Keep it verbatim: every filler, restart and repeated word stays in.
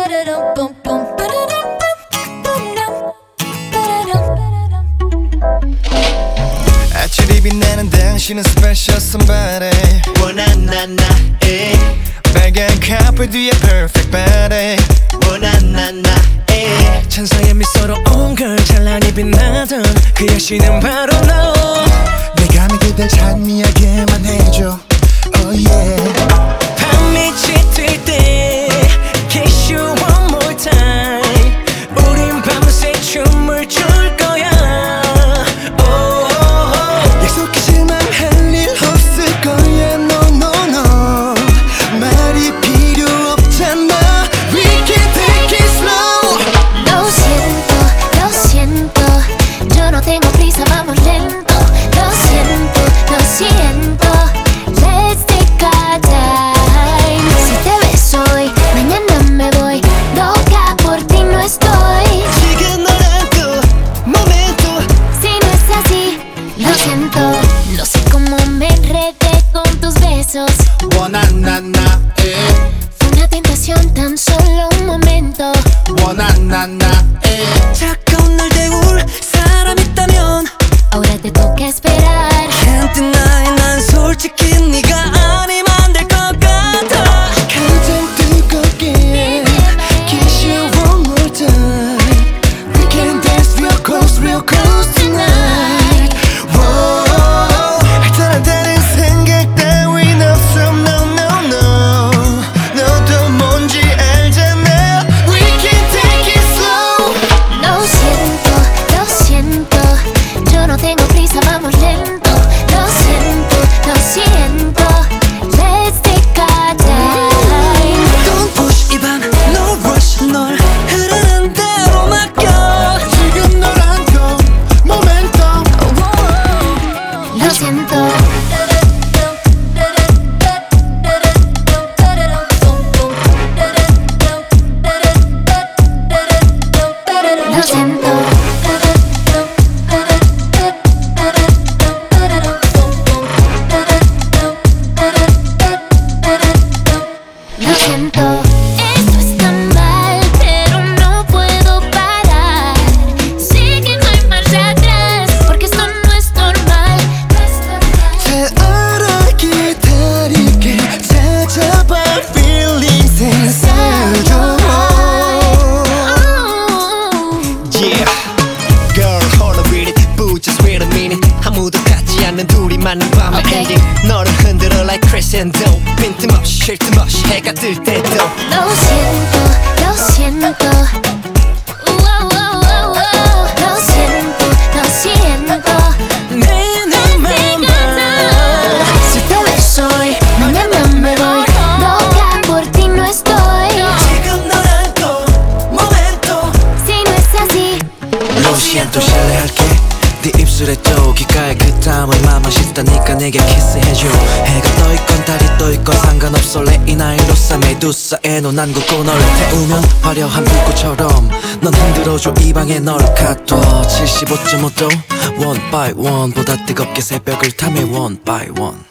아침이 빛나는 당신은 special somebody 원한나나에 빨간 카페 뒤에 perfect body 원한나나에 천사의 미소로 온 걸 찬란히 빛나던 그 여신은 바로 너. 내가 그댈 찬미하게만 해줘 oh yeah. 밤빛이 뜰 때 kiss you one more time. 우린 밤새 춤을 출 거야. 약속하지만 할 일 없을 거야 no no no 말이 필요 없잖아 we can take it slow. Lo siento, lo siento, yo no tengo prisa, vamos lento. Lo siento, lo siento, let's take our time. Si te ves hoy, mañana me voy, loca por ti no estoy. 지금 너랑 또 momento Si no es así, lo siento. No sé cómo me enredé con tus besos. 원한나나에 Fue una tentación, tan solo un momento. 원한나나에 차가운 날 데울 사람 있다면 Ahora te toca esperar. Can't deny 난 솔직히 네가 아니면 안 될 것 같아. 가장 뜨겁게 kiss you one more time we can dance real close real close tonight whoa. 할 다른 생각 따윈 없어 no no no 너도 뭔지 알잖아 we can take it slow. Lo siento, lo siento, yo no tengo prisa, vamos lento. Lo siento, lo siento, let's take our time. Don't push 이 밤 no rush 널 흐르는 대로 맡겨. 지금 너랑 또 momentum Lo siento. Lo siento. Lo siento. Esto está mal, pero no puedo parar. Sé que no hay marcha atrás, porque esto no es normal. No es normal. 다 알아 기다릴게 찾아봐 feelings inside you. Yeah Girl hold a minute but just wait a minute 아무도 같지 않는 둘이만의 밤의 Okay. 엔딩 너를 흔들어 like crescendo 빈틈없이 쉴 틈 없이 해가 뜰 때도 Lo siento, lo siento. Wow, wow, wow, wow. Lo siento, lo siento. 내 눈만 봐. Si te ves hoy, mañana me voy, loca por ti no estoy. 지금 너랑 또 momento. Si no es así, Lo siento 실례할게. 네 입술에 또 귓가에 그 땀을 맘 맛있다니까 내게 키스해줘. 해가 떠있건 달이 떠있건 상관없어 레이 나이로사 메두사에 넌 안고 널 태우면 화려한 불꽃처럼 넌 흔들어줘 이 방에 널 가둬. 칠십오 점 오 도 one by one 보다 뜨겁게 새벽을 탐해 one by one.